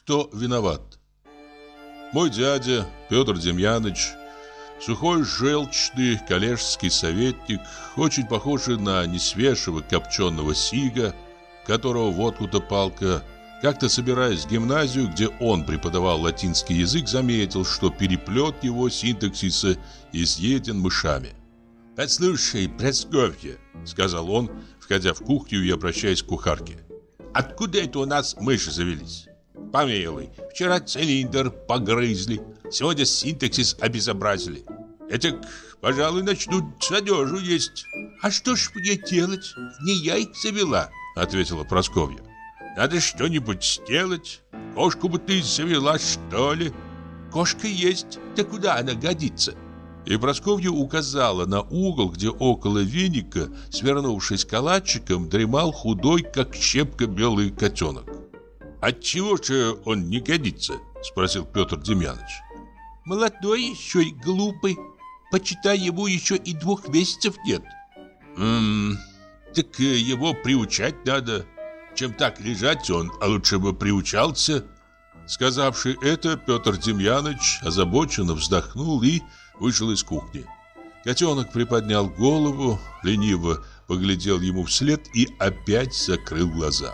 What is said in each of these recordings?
Кто виноват? Мой дядя Петр Демьяныч, сухой, желчный коллежский советник, очень похожий на несвежего копченого сига, которого водку-то палка, как-то собираясь в гимназию, где он преподавал латинский язык, заметил, что переплет его синтаксиса изъеден мышами. «Послушай, Прасковья», — сказал он, входя в кухню и обращаясь к кухарке, «откуда это у нас мыши завелись? Помилуй, вчера цилиндр погрызли, сегодня синтаксис обезобразили. Этак, пожалуй, начнут с одежу есть». «А что ж мне делать? Не я их завела», — ответила Прасковья. «Надо что-нибудь сделать. Кошку бы ты завела, что ли?» «Кошка есть, да куда она годится?» И Прасковья указала на угол, где около веника, свернувшись калачиком, дремал худой, как щепка, белый котенок. «Отчего же он не годится?» — спросил Петр Демьяныч. «Молодой еще и глупый. Почитай, ему еще и 2 месяцев нет». Так его приучать надо. Чем так лежать, он лучше бы приучался». Сказавши это, Петр Демьяныч озабоченно вздохнул и вышел из кухни. Котенок приподнял голову, лениво поглядел ему вслед и опять закрыл глаза.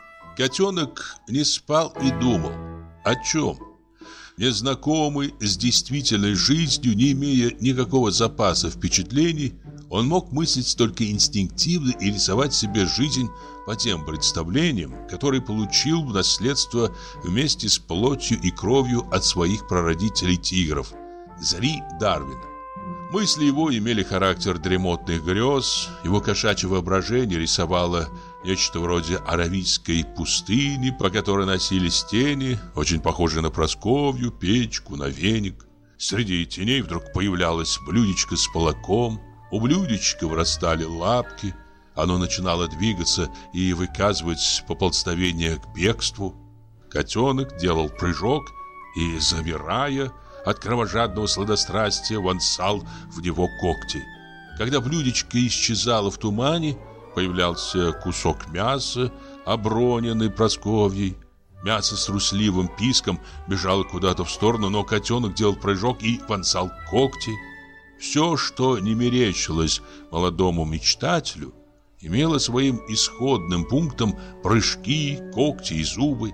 Котенок не спал и думал. О чем? Незнакомый с действительной жизнью, не имея никакого запаса впечатлений, он мог мыслить только инстинктивно и рисовать себе жизнь по тем представлениям, которые получил в наследство вместе с плотью и кровью от своих прародителей-тигров, зари Дарвина. Мысли его имели характер дремотных грез, его кошачье воображение рисовало нечто вроде аравийской пустыни, по которой носились тени, очень похожие на Прасковью, печку, на веник. Среди теней вдруг появлялось блюдечко с молоком, у блюдечка вырастали лапки, оно начинало двигаться и выказывать поползновение к бегству. Котенок делал прыжок и, замирая от кровожадного сладострастия, вонзал в него когти. Когда блюдечко исчезало в тумане, появлялся кусок мяса, оброненный Прасковьей. Мясо с трусливым писком бежало куда-то в сторону, но котенок делал прыжок и вонзал когти. Все, что не мерещилось молодому мечтателю, имело своим исходным пунктом прыжки, когти и зубы.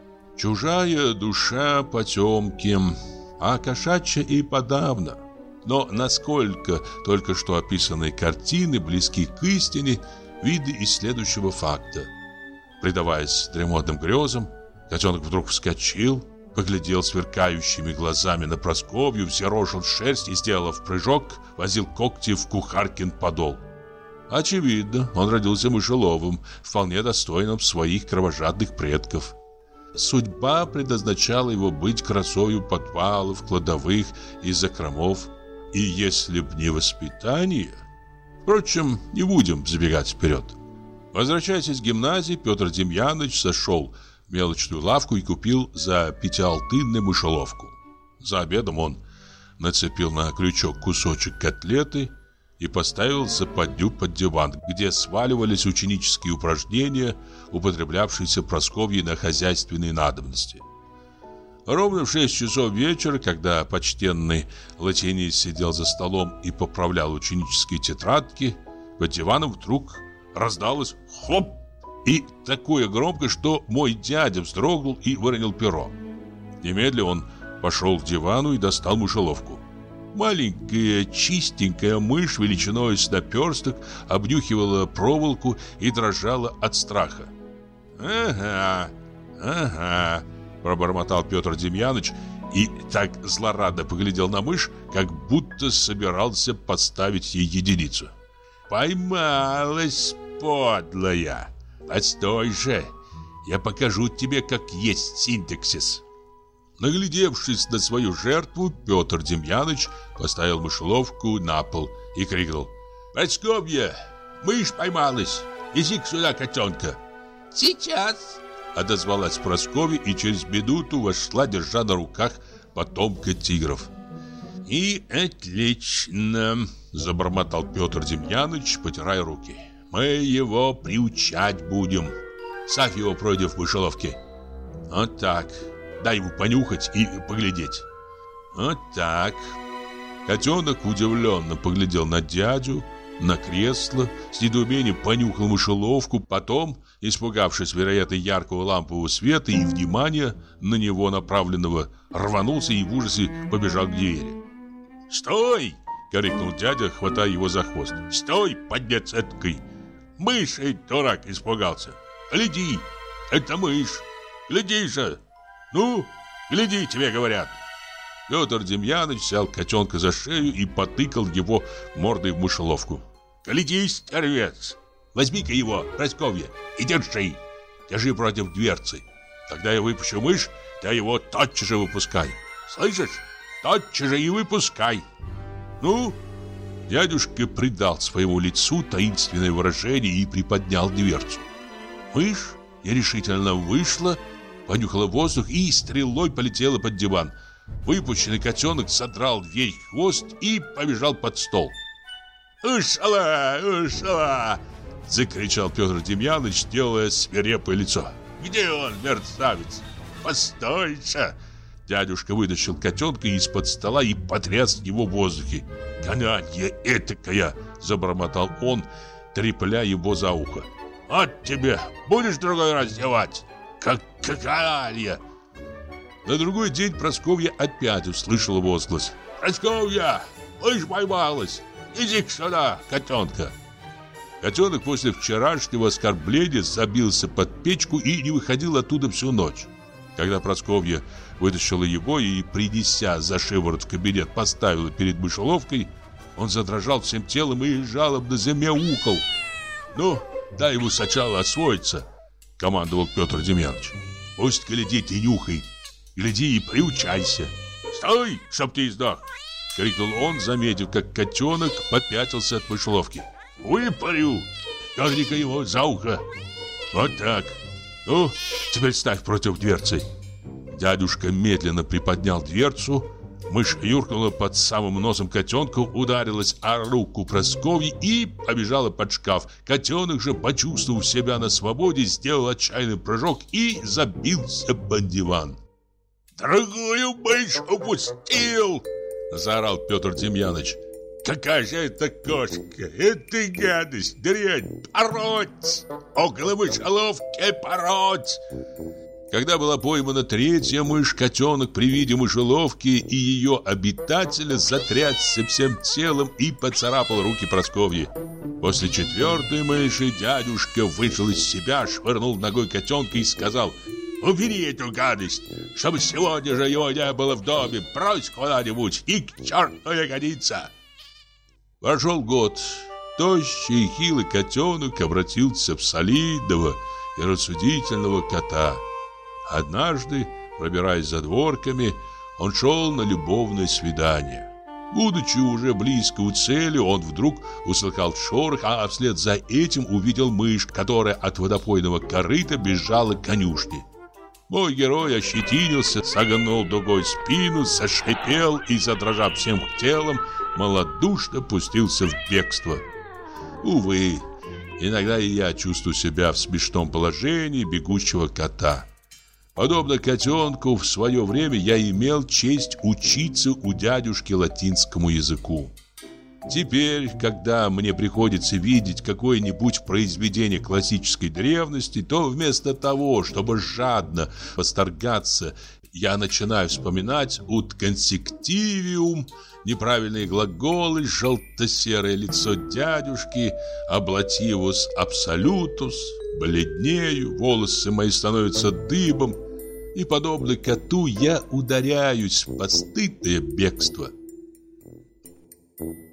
Чужая душа потемки, а кошачья и подавно. Но насколько только что описанные картины близки к истине, видно из следующего факта. Предаваясь дремотным грезам, котенок вдруг вскочил, поглядел сверкающими глазами на Прасковью, взъерошил шерсть и, сделав прыжок, возил когти в кухаркин подол. Очевидно, он родился мышеловым, вполне достойным своих кровожадных предков. Судьба предназначала его быть красою подвалов, кладовых и закромов. И если б не воспитание... Впрочем, не будем забегать вперед. Возвращаясь из гимназии, Петр Демьяныч зашел в мелочную лавку и купил за 5-алтынную мышеловку. За обедом он нацепил на крючок кусочек котлеты и поставил западню под диван, где сваливались ученические упражнения, употреблявшиеся Прасковьей на хозяйственные надобности. Ровно в 6 часов вечера, когда почтенный латинист сидел за столом и поправлял ученические тетрадки, под диваном вдруг раздалось «хлоп!» и такое громко, что мой дядя вздрогнул и выронил перо. Немедленно он пошел к дивану и достал мышеловку. Маленькая чистенькая мышь величиной с наперсток обнюхивала проволоку и дрожала от страха. «Ага», пробормотал Петр Демьяныч и так злорадно поглядел на мышь, как будто собирался поставить ей единицу. «Поймалась, подлая! Постой же, я покажу тебе, как есть синтаксис!» Наглядевшись на свою жертву, Петр Демьяныч поставил мышеловку на пол и крикнул: «Прасковья, мышь поймалась! Неси сюда котенка!» «Сейчас!» Отозвалась Прасковья и через минуту вошла, держа на руках потомка тигров. «И отлично!» — забормотал Петр Демьяныч, потирая руки. «Мы его приучать будем. Ставь его против мышеловки». Вот так. Дай ему понюхать и поглядеть. Вот так. Котенок удивленно поглядел на дядю, на кресло, с недоумением понюхал мышеловку, потом, испугавшись, вероятно, яркого лампового света и внимания на него направленного, рванулся и в ужасе побежал к двери. «Стой!» — крикнул дядя, хватая его за хвост. «Стой, подлец эткой! Мышь, дурак, испугался! Гляди! Это мышь! Гляди же! Ну, гляди, тебе говорят!» Петр Демьяныч взял котенка за шею и потыкал его мордой в мышеловку. «Гляди, стервец! Возьми-ка его, Прасковья, и держи! Держи против дверцы. Когда я выпущу мышь, ты его тотчас же выпускай. Слышишь? Тотчас же и выпускай!» Ну, дядюшка придал своему лицу таинственное выражение и приподнял дверцу. Мышь нерешительно вышла, понюхала воздух и стрелой полетела под диван. Выпущенный котенок содрал весь хвост и побежал под стол. «Ушла! Ушла!» — закричал Петр Демьяныч, делая свирепое лицо. «Где он, мерзавец? Постой-ка!» Дядюшка вытащил котенка из-под стола и потряс его в воздухе. «Гананья этакая!» — забормотал он, трепля его за ухо. «От тебе! Будешь другой раз девать! Как какая!» На другой день Прасковья опять услышала возглас. «Прасковья! Мышь поймалась! Иди сюда, котенка!» Котенок после вчерашнего оскорбления забился под печку и не выходил оттуда всю ночь. Когда Прасковья вытащила его и, принеся за шиворот в кабинет, поставила перед мышеловкой, он задрожал всем телом и жалобно замяукал. «Ну, дай ему сначала освоиться», — командовал Петр Демьяныч. «Пусть глядит и нюхает. Гляди и приучайся». «Стой, чтоб ты издох!» — крикнул он, заметив, как котенок попятился от мышеловки. «Выпарю! Дерни-ка его за ухо! Вот так! Ну, теперь ставь против дверцы!» Дядюшка медленно приподнял дверцу. Мышь юркнула под самым носом котенка, ударилась о руку Прасковьи и побежала под шкаф. Котенок же, почувствовав себя на свободе, сделал отчаянный прыжок и забился под диван. «Другую мышь упустил!» — заорал Петр Демьяныч. «Какая же это кошка! Это гадость, дрянь! Пороть! Около мышеловки пороть!» Когда была поймана третья мышь, котенок при виде мышеловки и ее обитателя затрясся всем телом и поцарапал руки Прасковьи. После четвертой мыши дядюшка вышел из себя, швырнул ногой котенка и сказал: «Убери эту гадость, чтобы сегодня же его не было в доме, брось куда-нибудь и к черту не годится!» Прошел год. Тощий и хилый котенок обратился в солидного и рассудительного кота. Однажды, пробираясь задворками, он шел на любовное свидание. Будучи уже близко у цели, он вдруг услыхал шорох, а вслед за этим увидел мышь, которая от водопойного корыта бежала к конюшне. Мой герой ощетинился, согнул дугой спину, зашипел и, задрожав всем телом, малодушно пустился в бегство. Увы, иногда и я чувствую себя в смешном положении бегущего кота. Подобно котенку, в свое время я имел честь учиться у дядюшки латинскому языку. Теперь, когда мне приходится видеть какое-нибудь произведение классической древности, то вместо того, чтобы жадно восторгаться, я начинаю вспоминать «ut consecutivium», неправильные глаголы, желто-серое лицо дядюшки, «ablativus absolutus», бледнею, волосы мои становятся дыбом, и, подобно коту, я ударяюсь в постыдное бегство.